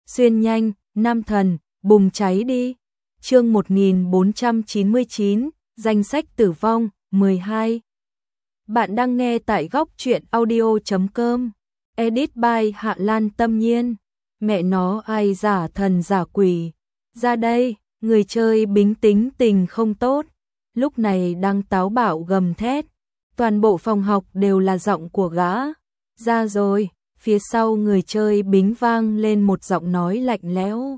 xuyên nhanh, nam thần, bùng cháy đi. Chương 1499, danh sách tử vong, 12. Bạn đang nghe tại góc truyện audio.com. Edit by Hạ Lan Tâm Nhiên. Mẹ nó ai giả thần giả quỷ. Ra đây, người chơi bính tính tình không tốt. Lúc này đang táo bạo gầm thét. Toàn bộ phòng học đều là giọng của gã. Ra rồi, phía sau người chơi bính vang lên một giọng nói lạnh lẽo.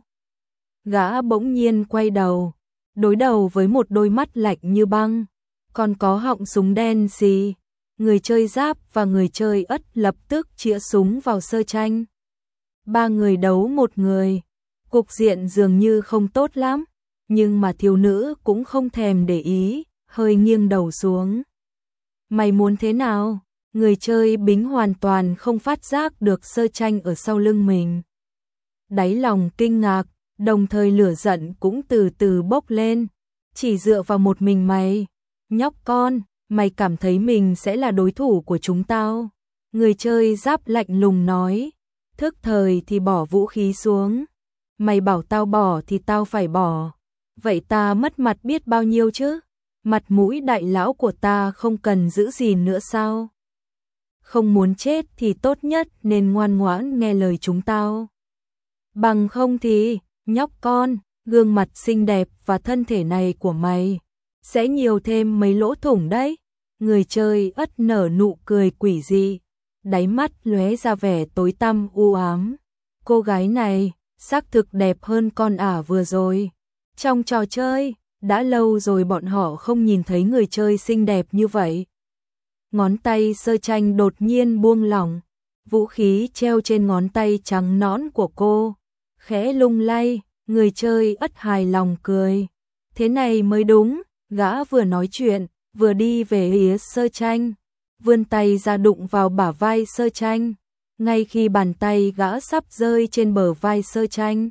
Gã bỗng nhiên quay đầu, đối đầu với một đôi mắt lạnh như băng, còn có họng súng đen xì. Người chơi giáp và người chơi ất lập tức chĩa súng vào Sơ Tranh. Ba người đấu một người, cục diện dường như không tốt lắm, nhưng mà thiếu nữ cũng không thèm để ý, hơi nghiêng đầu xuống. Mày muốn thế nào? Người chơi bính hoàn toàn không phát giác được Sơ Tranh ở sau lưng mình. Đáy lòng kinh ngạc, đồng thời lửa giận cũng từ từ bốc lên. Chỉ dựa vào một mình mày, nhóc con, mày cảm thấy mình sẽ là đối thủ của chúng tao? Người chơi giáp lạnh lùng nói, thức thời thì bỏ vũ khí xuống. Mày bảo tao bỏ thì tao phải bỏ. Vậy ta mất mặt biết bao nhiêu chứ? Mặt mũi đại lão của ta không cần giữ gìn nữa sao? Không muốn chết thì tốt nhất nên ngoan ngoãn nghe lời chúng tao. Bằng không thì, nhóc con, gương mặt xinh đẹp và thân thể này của mày sẽ nhiều thêm mấy lỗ thủng đấy. Người chơi ất nở nụ cười quỷ dị, đáy mắt lóe ra vẻ tối tăm u ám. Cô gái này xác thực đẹp hơn con ả vừa rồi. Trong trò chơi, đã lâu rồi bọn họ không nhìn thấy người chơi xinh đẹp như vậy. Ngón tay Sơ Tranh đột nhiên buông lỏng, vũ khí treo trên ngón tay trắng nõn của cô khẽ lung lay. Người chơi ất hài lòng cười. Thế này mới đúng. Gã vừa nói chuyện, vừa đi về phía Sơ Tranh, vươn tay ra đụng vào bả vai Sơ Tranh. Ngay khi bàn tay gã sắp rơi trên bờ vai Sơ Tranh,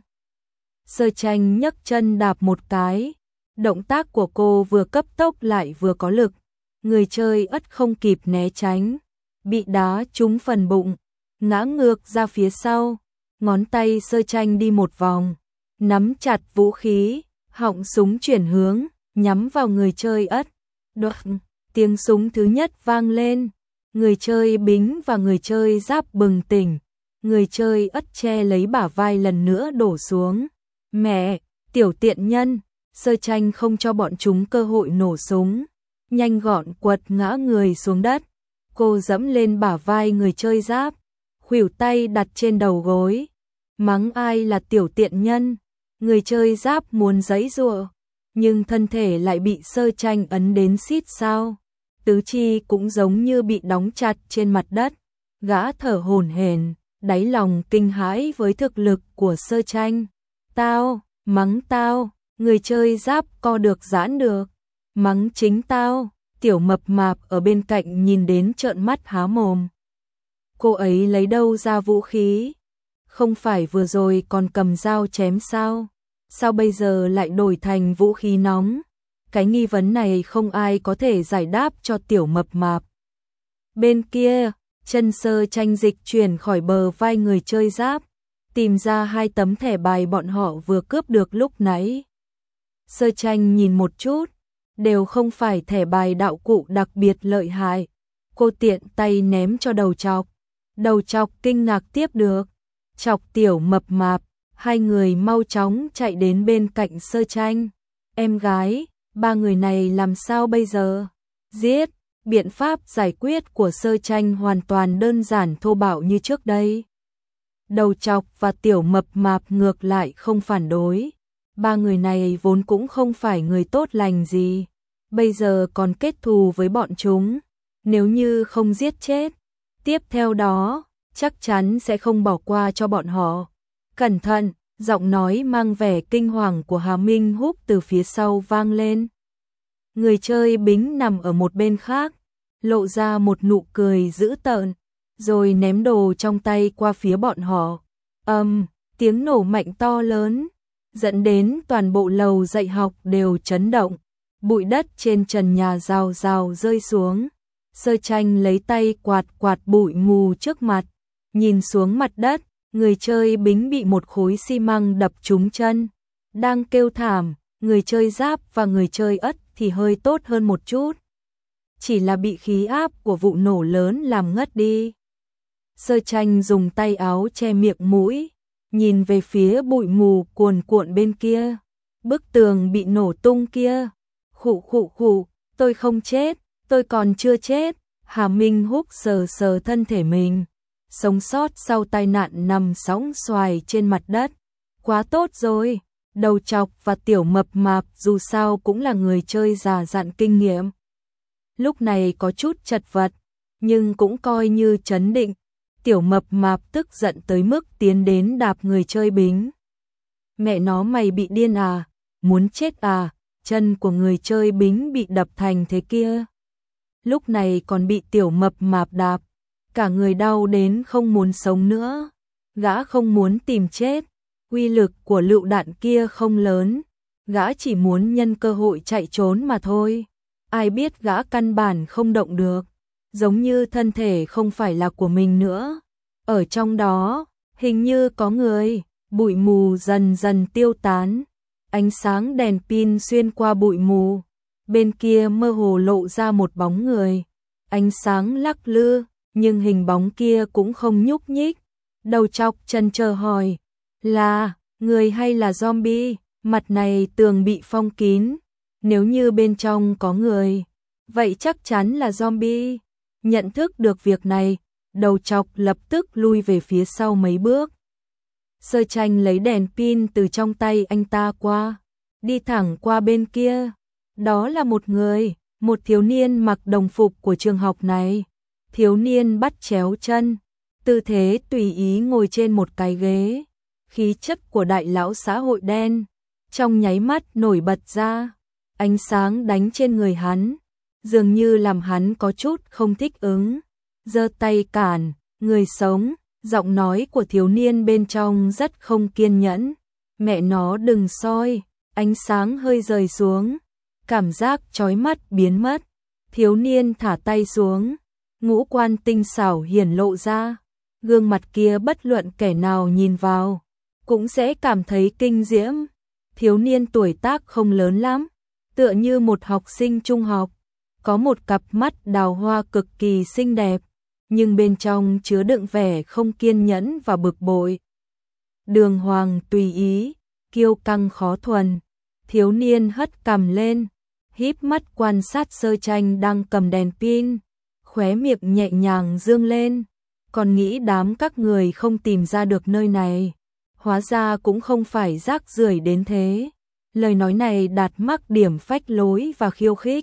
Sơ Tranh nhấc chân đạp một cái. Động tác của cô vừa cấp tốc lại vừa có lực. Người chơi ất không kịp né tránh, bị đá trúng phần bụng, ngã ngược ra phía sau. Ngón tay Sơ Tranh đi một vòng, nắm chặt vũ khí, họng súng chuyển hướng, nhắm vào người chơi ất. Đoạn, tiếng súng thứ nhất vang lên. Người chơi bính và người chơi giáp bừng tỉnh. Người chơi ất che lấy bả vai lần nữa đổ xuống. Mẹ, tiểu tiện nhân. Sơ Tranh không cho bọn chúng cơ hội nổ súng, nhanh gọn quật ngã người xuống đất. Cô dẫm lên bả vai người chơi giáp, khuỷu tay đặt trên đầu gối, mắng ai là tiểu tiện nhân. Người chơi giáp muốn giãy giụa, nhưng thân thể lại bị Sơ Tranh ấn đến xít sao. Tứ chi cũng giống như bị đóng chặt trên mặt đất. Gã thở hổn hển, đáy lòng kinh hãi với thực lực của Sơ Tranh. Tao, mắng tao. Người chơi giáp co được giãn được. Mắng chính tao. Tiểu mập mạp ở bên cạnh nhìn đến trợn mắt há mồm. Cô ấy lấy đâu ra vũ khí? Không phải vừa rồi còn cầm dao chém sao? Sao bây giờ lại đổi thành vũ khí nóng? Cái nghi vấn này không ai có thể giải đáp cho tiểu mập mạp. Bên kia, chân Sơ Tranh dịch chuyển khỏi bờ vai người chơi giáp, tìm ra 2 tấm thẻ bài bọn họ vừa cướp được lúc nãy. Sơ Tranh nhìn một chút, đều không phải thẻ bài đạo cụ đặc biệt lợi hại. Cô tiện tay ném cho đầu chọc. Đầu chọc kinh ngạc tiếp được. Chọc tiểu mập mạp, 2 người mau chóng chạy đến bên cạnh Sơ Tranh. Em gái, 3 người này làm sao bây giờ? Giết. Biện pháp giải quyết của Sơ Tranh hoàn toàn đơn giản thô bạo như trước đây. Đầu chọc và tiểu mập mạp ngược lại không phản đối. 3 người này vốn cũng không phải người tốt lành gì, bây giờ còn kết thù với bọn chúng. Nếu như không giết chết, tiếp theo đó chắc chắn sẽ không bỏ qua cho bọn họ. Cẩn thận, giọng nói mang vẻ kinh hoàng của Hà Minh Húc từ phía sau vang lên. Người chơi bính nằm ở một bên khác, lộ ra một nụ cười dữ tợn, rồi ném đồ trong tay qua phía bọn họ. Tiếng nổ mạnh to lớn, dẫn đến toàn bộ lầu dạy học đều chấn động. Bụi đất trên trần nhà rào rào rơi xuống. Sơ Tranh lấy tay quạt bụi mù trước mặt, nhìn xuống mặt đất, người chơi bính bị một khối xi măng đập trúng chân, đang kêu thảm, người chơi giáp và người chơi ất thì hơi tốt hơn một chút. Chỉ là bị khí áp của vụ nổ lớn làm ngất đi. Sơ Tranh dùng tay áo che miệng mũi, nhìn về phía bụi mù cuồn cuộn bên kia. Bức tường bị nổ tung kia. Khụ khụ khụ, tôi không chết, tôi còn chưa chết. Hà Minh Húc sờ sờ thân thể mình. Sống sót sau tai nạn nằm sóng xoài trên mặt đất. Quá tốt rồi. Đầu Chọc và Tiểu Mập Mạp dù sao cũng là người chơi già dặn kinh nghiệm. Lúc này có chút chật vật, nhưng cũng coi như trấn định. Tiểu Mập Mạp tức giận tới mức tiến đến đạp người chơi bính. Mẹ nó, mày bị điên à? Muốn chết à? Chân của người chơi bính bị đập thành thế kia. Lúc này còn bị Tiểu Mập Mạp đạp. Cả người đau đến không muốn sống nữa. Gã không muốn tìm chết. Uy lực của lựu đạn kia không lớn. Gã chỉ muốn nhân cơ hội chạy trốn mà thôi. Ai biết gã căn bản không động được. Giống như thân thể không phải là của mình nữa. Ở trong đó, hình như có người. Bụi mù dần dần tiêu tán. Ánh sáng đèn pin xuyên qua bụi mù. Bên kia mơ hồ lộ ra một bóng người. Ánh sáng lắc lư, nhưng hình bóng kia cũng không nhúc nhích. Đầu Chọc chần chờ hỏi, là người hay là zombie? Mặt này tường bị phong kín. Nếu như bên trong có người, vậy chắc chắn là zombie. Nhận thức được việc này, Đầu Chọc lập tức lui về phía sau mấy bước. Sơ Tranh lấy đèn pin từ trong tay anh ta qua, đi thẳng qua bên kia. Đó là một người, một thiếu niên mặc đồng phục của trường học này. Thiếu niên bắt chéo chân, tư thế tùy ý ngồi trên một cái ghế. Khí chất của đại lão xã hội đen, trong nháy mắt nổi bật ra. Ánh sáng đánh trên người hắn, dường như làm hắn có chút không thích ứng. Giơ tay cản, người sống. Giọng nói của thiếu niên bên trong rất không kiên nhẫn. Mẹ nó đừng soi. Ánh sáng hơi rời xuống. Cảm giác chói mắt biến mất. Thiếu niên thả tay xuống. Ngũ quan tinh xảo hiển lộ ra. Gương mặt kia bất luận kẻ nào nhìn vào cũng sẽ cảm thấy kinh diễm. Thiếu niên tuổi tác không lớn lắm, tựa như một học sinh trung học. Có một cặp mắt đào hoa cực kỳ xinh đẹp, nhưng bên trong chứa đựng vẻ không kiên nhẫn và bực bội. Đường hoàng tùy ý, kiêu căng khó thuần. Thiếu niên hất cằm lên, híp mắt quan sát Sơ Tranh đang cầm đèn pin, khóe miệng nhẹ nhàng dương lên. Còn nghĩ đám các người không tìm ra được nơi này, hóa ra cũng không phải rác rưởi đến thế. Lời nói này đạt mắc điểm phách lối và khiêu khích.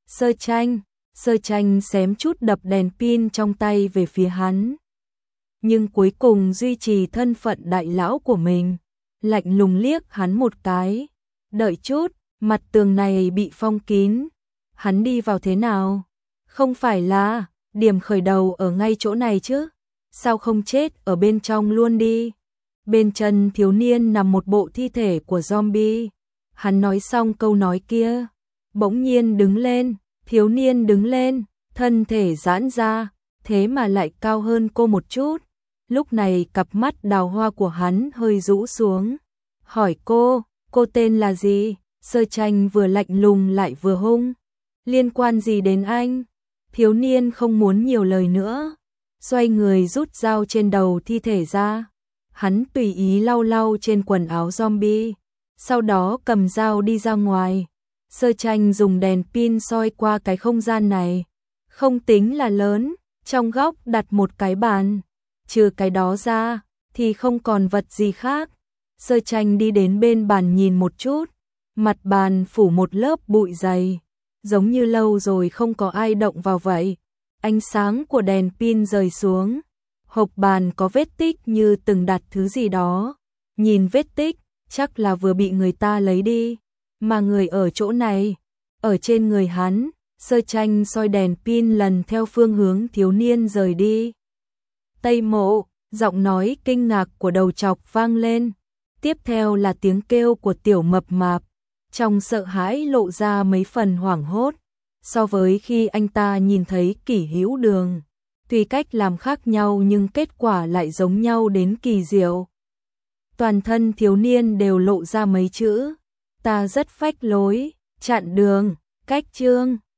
Sơ Tranh xém chút đập đèn pin trong tay về phía hắn. Nhưng cuối cùng duy trì thân phận đại lão của mình, lạnh lùng liếc hắn một cái. Đợi chút, mặt tường này bị phong kín. Hắn đi vào thế nào? Không phải là điểm khởi đầu ở ngay chỗ này chứ? Sao không chết ở bên trong luôn đi? Bên chân thiếu niên nằm một bộ thi thể của zombie. Hắn nói xong câu nói kia, bỗng nhiên đứng lên. Thiếu niên đứng lên, thân thể giãn ra, thế mà lại cao hơn cô một chút. Lúc này cặp mắt đào hoa của hắn hơi rũ xuống. Hỏi cô tên là gì? Sơ Tranh vừa lạnh lùng lại vừa hung. Liên quan gì đến anh? Thiếu niên không muốn nhiều lời nữa, xoay người rút dao trên đầu thi thể ra. Hắn tùy ý lau lau trên quần áo zombie, sau đó cầm dao đi ra ngoài. Sơ Tranh dùng đèn pin soi qua cái không gian này, không tính là lớn. Trong góc đặt một cái bàn, trừ cái đó ra thì không còn vật gì khác. Sơ Tranh đi đến bên bàn nhìn một chút, mặt bàn phủ một lớp bụi dày, giống như lâu rồi không có ai động vào vậy. Ánh sáng của đèn pin rơi xuống, hộc bàn có vết tích như từng đặt thứ gì đó. Nhìn vết tích, chắc là vừa bị người ta lấy đi. Mà người ở chỗ này, ở trên người hắn. Sơ Tranh soi đèn pin lần theo phương hướng thiếu niên rời đi. Tây Mộ, giọng nói kinh ngạc của Đầu Chọc vang lên. Tiếp theo là tiếng kêu của Tiểu Mập Mạp, trong sợ hãi lộ ra mấy phần hoảng hốt, so với khi anh ta nhìn thấy Kỷ Hữu Đường. Tuy cách làm khác nhau nhưng kết quả lại giống nhau đến kỳ diệu. Toàn thân thiếu niên đều lộ ra mấy chữ: ta rất phách lối, chặn đường, cách chương.